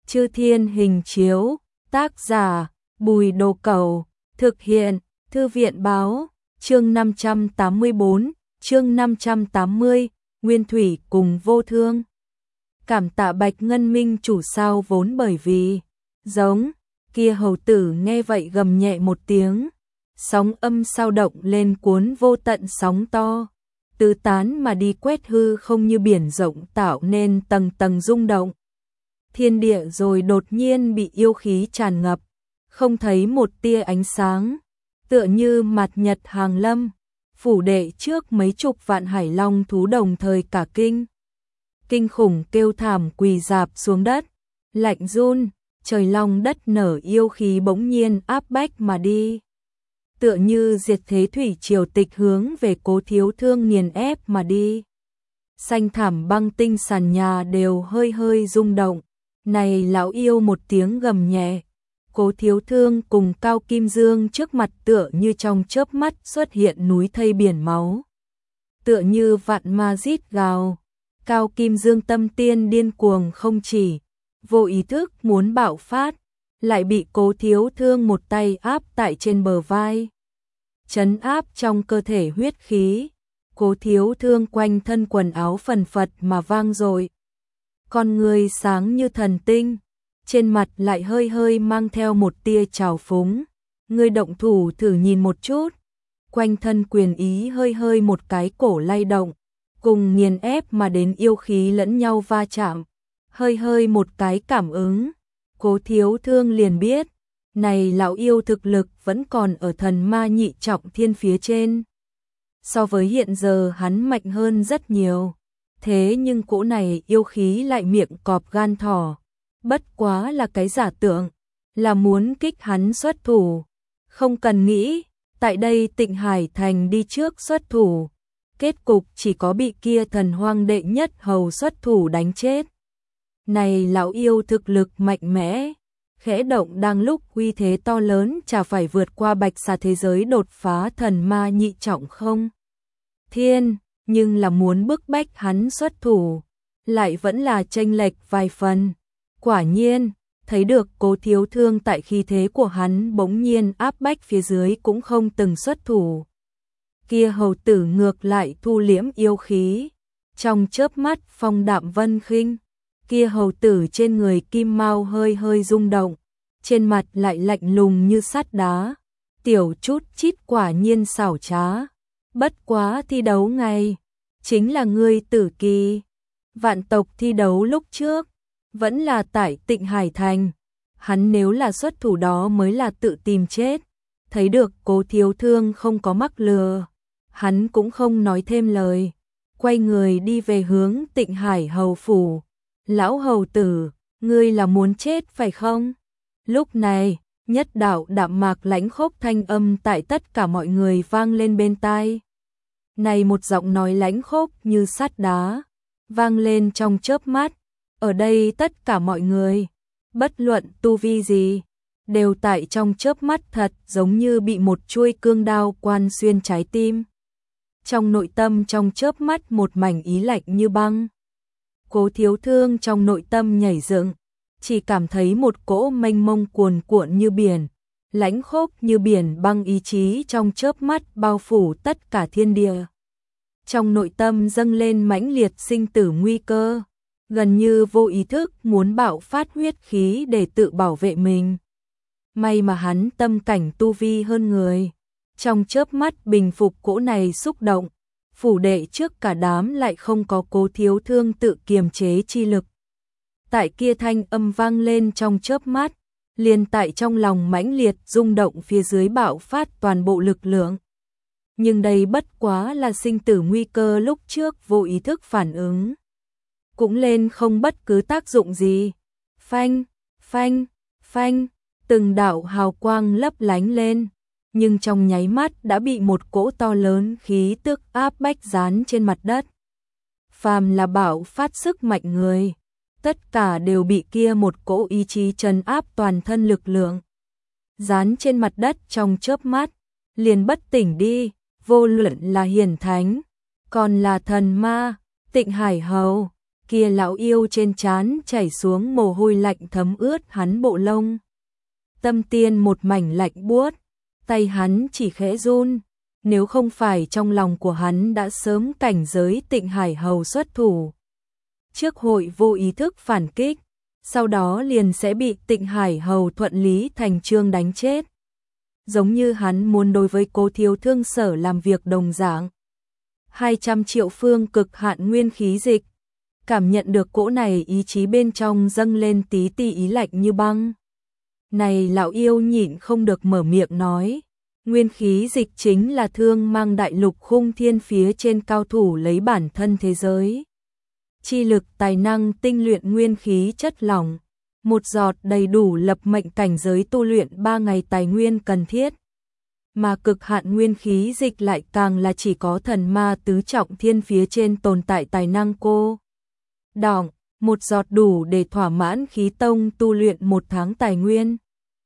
Chư Thiên Hình Chiếu, tác giả Bùi Đồ Cẩu, thực hiện Thư viện Báo, chương 584, chương 580, Nguyên Thủy cùng Vô Thương. Cảm tạ Bạch Ngân Minh chủ sao vốn bởi vì, giống, kia hầu tử nghe vậy gầm nhẹ một tiếng, sóng âm sao động lên cuốn vô tận sóng to, tứ tán mà đi quét hư không như biển rộng tạo nên tầng tầng rung động. Thiên địa rồi đột nhiên bị yêu khí tràn ngập, không thấy một tia ánh sáng, tựa như mặt nhật hàng lâm, phủ đệ trước mấy chục vạn hải long thú đồng thời cả kinh. Kinh khủng kêu thảm quỳ rạp xuống đất, lạnh run, trời long đất nở yêu khí bỗng nhiên áp bách mà đi. Tựa như diệt thế thủy triều tịch hướng về Cố Thiếu Thương nghiền ép mà đi. Xanh thảm băng tinh sàn nhà đều hơi hơi rung động. Này lão yêu một tiếng gầm nhẹ. Cố Thiếu Thương cùng Cao Kim Dương trước mặt tựa như trong chớp mắt xuất hiện núi thây biển máu. Tựa như vạn ma rít gào. Cao Kim Dương tâm tiên điên cuồng không chỉ, vô ý thức muốn bạo phát, lại bị Cố Thiếu Thương một tay áp tại trên bờ vai. Trấn áp trong cơ thể huyết khí, Cố Thiếu Thương quanh thân quần áo phần phật mà vang dội. Con người sáng như thần tinh, trên mặt lại hơi hơi mang theo một tia trào phúng. Ngươi động thủ thử nhìn một chút. Quanh thân quyền ý hơi hơi một cái cổ lay động, cùng nghiền ép mà đến yêu khí lẫn nhau va chạm. Hơi hơi một cái cảm ứng, Cố Thiếu Thương liền biết, này lão yêu thực lực vẫn còn ở thần ma nhị trọng thiên phía trên. So với hiện giờ hắn mạnh hơn rất nhiều. Thế nhưng cỗ này yêu khí lại miệng cọp gan thỏ, bất quá là cái giả tượng, là muốn kích hắn xuất thủ. Không cần nghĩ, tại đây Tịnh Hải Thành đi trước xuất thủ, kết cục chỉ có bị kia thần hoang đệ nhất hầu xuất thủ đánh chết. Này lão yêu thực lực mạnh mẽ, khẽ động đang lúc uy thế to lớn chả phải vượt qua bạch xà thế giới đột phá thần ma nhị trọng không? Thiên, nhưng là muốn bức bách hắn xuất thủ, lại vẫn là chênh lệch vài phần. Quả nhiên, thấy được Cố Thiếu Thương tại khí thế của hắn bỗng nhiên áp bách phía dưới cũng không từng xuất thủ. Kia hầu tử ngược lại thu liễm yêu khí, trong chớp mắt phong đạm vân khinh. Kia hầu tử trên người kim mao hơi hơi rung động, trên mặt lại lạnh lùng như sắt đá. Tiểu chút chít quả nhiên xảo trá. Bất quá thi đấu ngày, chính là ngươi Tử Kỳ. Vạn tộc thi đấu lúc trước, vẫn là tại Tịnh Hải Thành. Hắn nếu là xuất thủ đó mới là tự tìm chết. Thấy được Cố Thiếu Thương không có mắc lừa, hắn cũng không nói thêm lời. Quay người đi về hướng Tịnh Hải hầu phủ. Lão hầu tử, ngươi là muốn chết phải không? Lúc này, nhất đạo đạm mạc lãnh khốc thanh âm tại tất cả mọi người vang lên bên tai. Này một giọng nói lãnh khốc như sắt đá, vang lên trong chớp mắt. Ở đây tất cả mọi người, bất luận tu vi gì, đều tại trong chớp mắt thật giống như bị một chuôi cương đao quan xuyên trái tim. Trong nội tâm trong chớp mắt một mảnh ý lạnh như băng. Cố Thiếu Thương trong nội tâm nhảy dựng, chỉ cảm thấy một cỗ mênh mông cuồn cuộn như biển, lãnh khốc như biển băng ý chí trong chớp mắt bao phủ tất cả thiên địa. Trong nội tâm dâng lên mãnh liệt sinh tử nguy cơ, gần như vô ý thức muốn bạo phát huyết khí để tự bảo vệ mình. May mà hắn tâm cảnh tu vi hơn người, trong chớp mắt bình phục cỗ này xúc động. Phủ đệ trước cả đám lại không có Cố Thiếu Thương tự kiềm chế chi lực. Tại kia thanh âm vang lên trong chớp mắt, liền tại trong lòng mãnh liệt rung động phía dưới bạo phát toàn bộ lực lượng. Nhưng đây bất quá là sinh tử nguy cơ lúc trước vô ý thức phản ứng. Cũng lên không bất cứ tác dụng gì. Phanh, phanh, phanh, từng đạo hào quang lấp lánh lên. Nhưng trong nháy mắt đã bị một cỗ to lớn khí tức áp bách dán trên mặt đất. Phàm là bạo phát sức mạnh người, tất cả đều bị kia một cỗ ý chí trấn áp toàn thân lực lượng. Dán trên mặt đất trong chớp mắt, liền bất tỉnh đi, vô luận là hiển thánh, còn là thần ma, Tịnh Hải hầu, kia lão yêu trên trán chảy xuống mồ hôi lạnh thấm ướt hắn bộ lông. Tâm tiên một mảnh lạnh buốt, tay hắn chỉ khẽ run, nếu không phải trong lòng của hắn đã sớm cảnh giới Tịnh Hải Hầu xuất thủ. Trước hội vô ý thức phản kích, sau đó liền sẽ bị Tịnh Hải Hầu thuận lý thành chương đánh chết. Giống như hắn muốn đối với Cố Thiếu Thương Sở làm việc đồng dạng. 200 triệu phương cực hạn nguyên khí dịch, cảm nhận được cỗ này ý chí bên trong dâng lên tí ti ý lạnh như băng. Này lão yêu nhịn không được mở miệng nói, nguyên khí dịch chính là Thương Mang đại lục khung thiên phía trên cao thủ lấy bản thân thế giới. Chi lực tài năng tinh luyện nguyên khí chất lỏng, một giọt đầy đủ lập mệnh cảnh giới tu luyện 3 ngày tài nguyên cần thiết. Mà cực hạn nguyên khí dịch lại càng là chỉ có thần ma tứ trọng thiên phía trên tồn tại tài năng cô. Đọng, một giọt đủ để thỏa mãn khí tông tu luyện 1 tháng tài nguyên.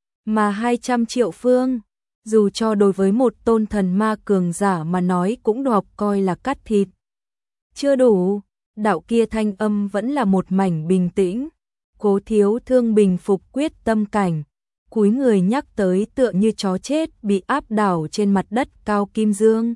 Mà 200 triệu phương, dù cho đối với một tôn thần ma cường giả mà nói cũng đọc coi là cắt thịt. Chưa đủ, đạo kia thanh âm vẫn là một mảnh bình tĩnh. Cố Thiếu Thương bình phục quyết tâm cảnh, cúi người nhắc tới tựa như chó chết bị áp đảo trên mặt đất Cao Kim Dương.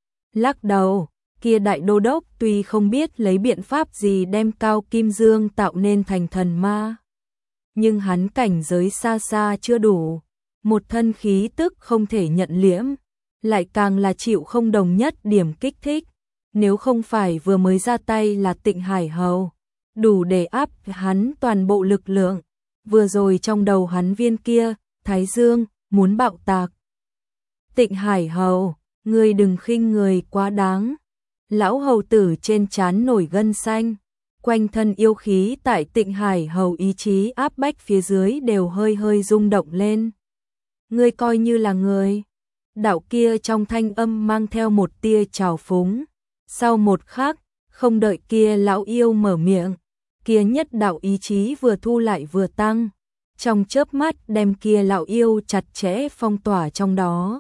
Lắc đầu, kia đại đô đốc tuy không biết lấy biện pháp gì đem Cao Kim Dương tạo nên thành thần ma, nhưng hắn cảnh giới xa xa chưa đủ, một thân khí tức không thể nhận liễm, lại càng là chịu không đồng nhất điểm kích thích, nếu không phải vừa mới ra tay là Tịnh Hải Hầu, đủ để áp hắn toàn bộ lực lượng, vừa rồi trong đầu hắn viên kia, Thái Dương, muốn bạo tạc. Tịnh Hải Hầu, ngươi đừng khinh người quá đáng. Lão hầu tử trên trán nổi gân xanh, quanh thân yêu khí tại Tịnh Hải Hầu ý chí áp bách phía dưới đều hơi hơi rung động lên. Ngươi coi như là người. Đạo kia trong thanh âm mang theo một tia trào phúng. Sau một khắc, không đợi kia lão yêu mở miệng, kia nhất đạo ý chí vừa thu lại vừa tăng, trong chớp mắt đem kia lão yêu chặt chẽ phong tỏa trong đó.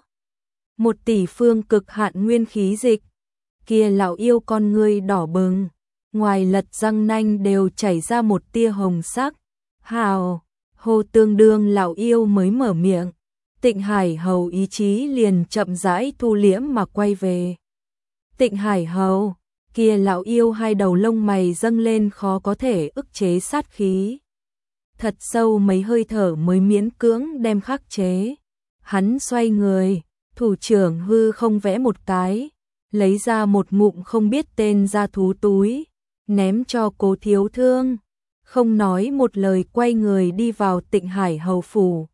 1 tỷ phương cực hạn nguyên khí dịch, kia lão yêu con ngươi đỏ bừng, ngoài lật răng nanh đều chảy ra một tia hồng sắc. Hào, hô tương đương lão yêu mới mở miệng, Tịnh Hải Hầu ý chí liền chậm rãi thu liễm mà quay về. Tịnh Hải Hầu, kia lão yêu hai đầu lông mày dâng lên khó có thể ức chế sát khí. Thật sâu mấy hơi thở mới miễn cưỡng đem khắc chế. Hắn xoay người, thủ trưởng hư không vẽ một cái, lấy ra một ngụm không biết tên ra thú túi, ném cho Cố Thiếu Thương, không nói một lời quay người đi vào Tịnh Hải Hầu phủ.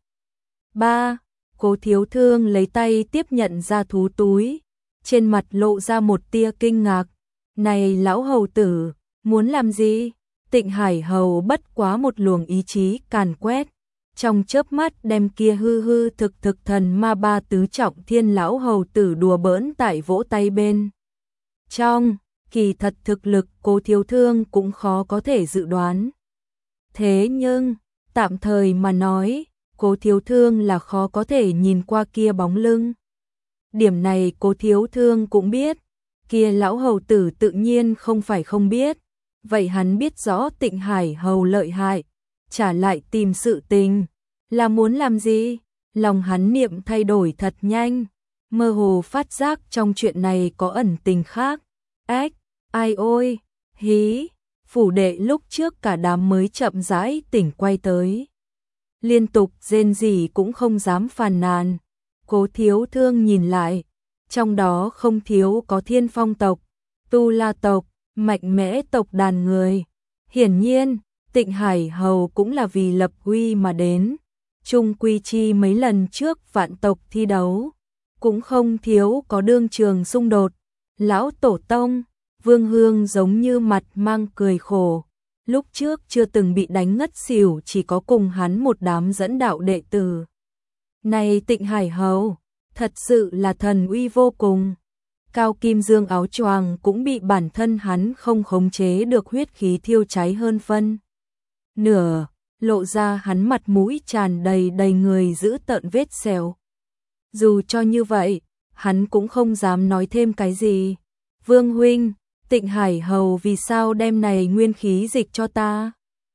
3. Cố Thiếu Thương lấy tay tiếp nhận ra thú túi, trên mặt lộ ra một tia kinh ngạc. Này lão hầu tử, muốn làm gì? Tịnh Hải Hầu bất quá một luồng ý chí càn quét, trong chớp mắt đem kia hư hư thực thực thần ma 3 tứ trọng thiên lão hầu tử đùa bỡn tại vỗ tay bên. Trong, kỳ thật thực lực Cố Thiếu Thương cũng khó có thể dự đoán. Thế nhưng, tạm thời mà nói, Cố Thiếu Thương là khó có thể nhìn qua kia bóng lưng. Điểm này Cố Thiếu Thương cũng biết, kia lão hầu tử tự nhiên không phải không biết, vậy hắn biết rõ Tịnh Hải Hầu lợi hại, trả lại tìm sự tình, là muốn làm gì? Lòng hắn niệm thay đổi thật nhanh, mơ hồ phát giác trong chuyện này có ẩn tình khác. Ếch, ai ôi, hí, phủ đệ lúc trước cả đám mới chậm rãi tỉnh quay tới. Liên tục rên rỉ cũng không dám phàn nàn. Cố Thiếu Thương nhìn lại, trong đó không thiếu có Thiên Phong tộc, Tu La tộc, mạnh mẽ tộc đàn người. Hiển nhiên, Tịnh Hải Hầu cũng là vì lập uy mà đến. Trung quy chi mấy lần trước vạn tộc thi đấu, cũng không thiếu có đương trường xung đột. Lão tổ tông, Vương Hương giống như mặt mang cười khổ. Lúc trước chưa từng bị đánh ngất xỉu, chỉ có cùng hắn một đám dẫn đạo đệ tử. Này Tịnh Hải Hầu, thật sự là thần uy vô cùng. Cao Kim Dương áo choàng cũng bị bản thân hắn không khống chế được huyết khí thiêu cháy hơn phân nửa, lộ ra hắn mặt mũi tràn đầy đầy người giữ tợn vết sẹo. Dù cho như vậy, hắn cũng không dám nói thêm cái gì. Vương huynh, Tịnh Hải Hầu vì sao đem này nguyên khí dịch cho ta?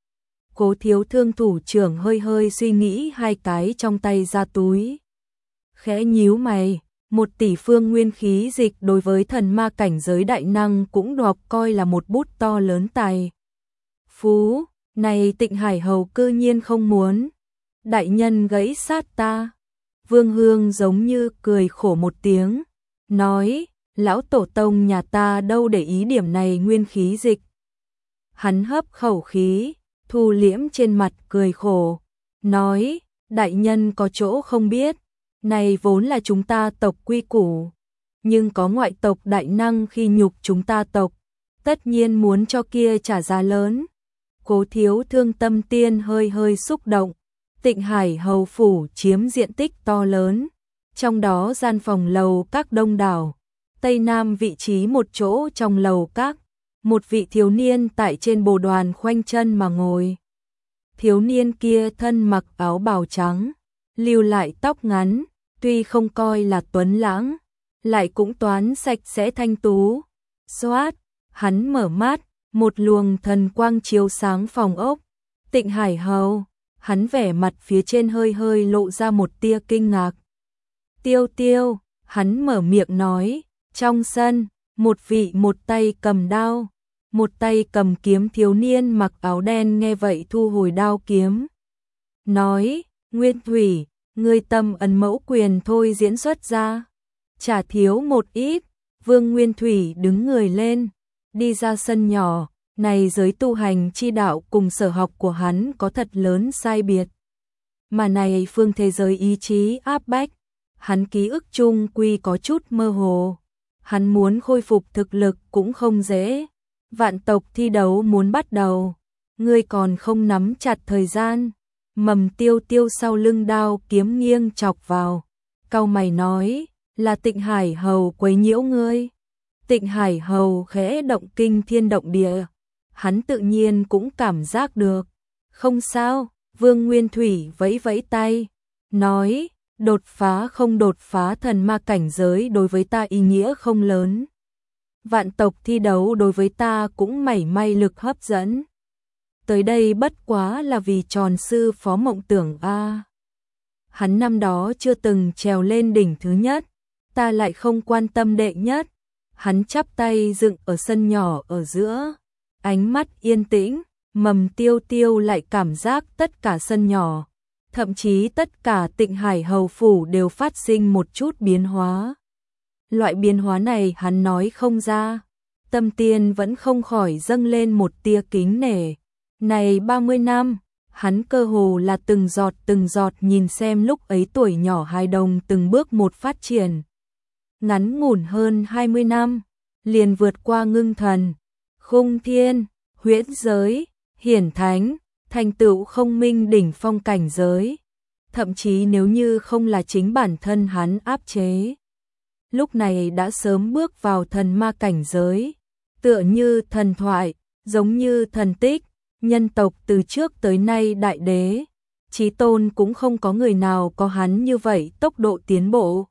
Cố Thiếu Thương thủ trưởng hơi hơi suy nghĩ, hai cái trong tay ra túi. Khẽ nhíu mày, 1 tỷ phương nguyên khí dịch đối với thần ma cảnh giới đại năng cũng được coi là một bút to lớn tài phú, này Tịnh Hải Hầu cư nhiên không muốn. Đại nhân gãy sát ta. Vương Hương giống như cười khổ một tiếng, nói, lão tổ tông nhà ta đâu để ý điểm này nguyên khí dịch. Hắn hấp khẩu khí, thu liễm trên mặt cười khổ, nói, đại nhân có chỗ không biết, này vốn là chúng ta tộc quy củ, nhưng có ngoại tộc đại năng khi nhục chúng ta tộc, tất nhiên muốn cho kia trả giá lớn. Cố Thiếu Thương tâm tiên hơi hơi xúc động. Tịnh Hải Hầu phủ chiếm diện tích to lớn, trong đó gian phòng lầu các đông đảo, tây nam vị trí một chỗ trong lầu các, một vị thiếu niên tại trên bồ đoàn khoanh chân mà ngồi. Thiếu niên kia thân mặc áo bào trắng, lưu lại tóc ngắn, tuy không coi là tuấn lãng, lại cũng toán sạch sẽ thanh tú. Xoát, hắn mở mắt, một luồng thần quang chiếu sáng phòng ốc. Tịnh Hải Hầu, hắn vẻ mặt phía trên hơi hơi lộ ra một tia kinh ngạc. Tiêu Tiêu, hắn mở miệng nói, trong sân, một vị một tay cầm đao, một tay cầm kiếm thiếu niên mặc áo đen nghe vậy thu hồi đao kiếm. Nói, Nguyên Thủy, ngươi tâm ấn mẫu quyền thôi diễn xuất ra, chả thiếu một ít. Vương Nguyên Thủy đứng người lên, đi ra sân nhỏ. Này giới tu hành chi đạo cùng sở học của hắn có thật lớn sai biệt. Mà này phương thế giới ý chí áp bách, hắn ký ức chung quy có chút mơ hồ. Hắn muốn khôi phục thực lực cũng không dễ. Vạn tộc thi đấu muốn bắt đầu, ngươi còn không nắm chặt thời gian. Mầm Tiêu Tiêu sau lưng đao kiếm nghiêng chọc vào, cau mày nói, là Tịnh Hải Hầu quấy nhiễu ngươi. Tịnh Hải Hầu khẽ động kinh thiên động địa. Hắn tự nhiên cũng cảm giác được. Không sao, Vương Nguyên Thủy vẫy vẫy tay, nói, đột phá không đột phá thần ma cảnh giới đối với ta ý nghĩa không lớn. Vạn tộc thi đấu đối với ta cũng mảy may lực hấp dẫn. Tới đây bất quá là vì tròn sư phó mộng tưởng a. Hắn năm đó chưa từng trèo lên đỉnh thứ nhất, ta lại không quan tâm đệ nhất. Hắn chắp tay dựng ở sân nhỏ ở giữa. Ánh mắt yên tĩnh, Mầm Tiêu Tiêu lại cảm giác tất cả sân nhỏ, thậm chí tất cả Tịnh Hải Hầu phủ đều phát sinh một chút biến hóa. Loại biến hóa này hắn nói không ra, tâm tiên vẫn không khỏi dâng lên một tia kính nể. Này 30 năm, hắn cơ hồ là từng giọt nhìn xem lúc ấy tuổi nhỏ hài đồng từng bước một phát triển. Ngắn ngủn hơn 20 năm, liền vượt qua ngưng thần, khung thiên, huyễn giới, hiển thánh, thành tựu không minh đỉnh phong cảnh giới. Thậm chí nếu như không là chính bản thân hắn áp chế, lúc này đã sớm bước vào thần ma cảnh giới. Tựa như thần thoại, giống như thần tích, nhân tộc từ trước tới nay đại đế, chí tôn cũng không có người nào có hắn như vậy tốc độ tiến bộ.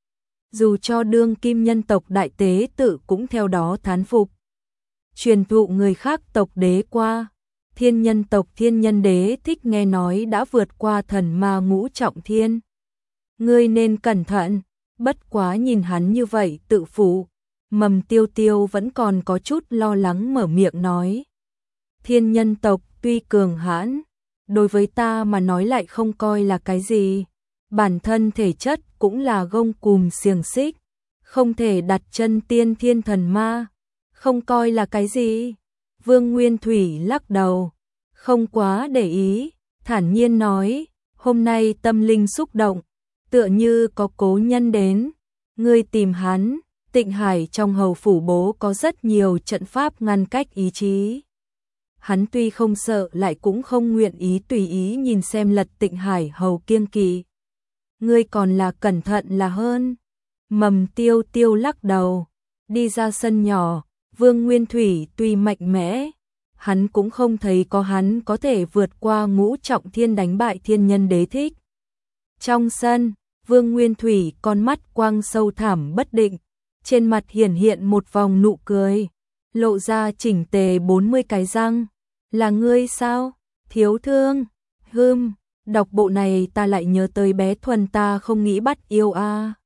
Dù cho đương kim nhân tộc đại tế tự cũng theo đó thán phục. Truyền thụ người khác tộc đế qua, thiên nhân tộc thiên nhân đế thích nghe nói đã vượt qua thần ma ngũ trọng thiên. Ngươi nên cẩn thận, bất quá nhìn hắn như vậy tự phụ. Mầm Tiêu Tiêu vẫn còn có chút lo lắng mở miệng nói. Thiên nhân tộc tuy cường hãn, đối với ta mà nói lại không coi là cái gì. Bản thân thể chất cũng là gông cùm xiềng xích, không thể đặt chân tiên thiên thần ma, không coi là cái gì. Vương Nguyên Thủy lắc đầu, không quá để ý, thản nhiên nói, hôm nay tâm linh xúc động, tựa như có cố nhân đến, ngươi tìm hắn. Tịnh Hải trong hầu phủ bố có rất nhiều trận pháp ngăn cách ý chí. Hắn tuy không sợ lại cũng không nguyện ý tùy ý nhìn xem lật Tịnh Hải hầu kiêng kỵ. Ngươi còn là cẩn thận là hơn. Mầm Tiêu Tiêu lắc đầu, đi ra sân nhỏ. Vương Nguyên Thủy tuy mạnh mẽ, hắn cũng không thấy có hắn có thể vượt qua ngũ trọng thiên đánh bại thiên nhân đế thích. Trong sân, Vương Nguyên Thủy con mắt quang sâu thẳm bất định, trên mặt hiển hiện một vòng nụ cười. lộ ra chỉnh tề 40 cái răng. Là ngươi sao? Thiếu thương. Đọc bộ này ta lại nhớ tới bé Thuần ta không nghĩ bắt yêu a.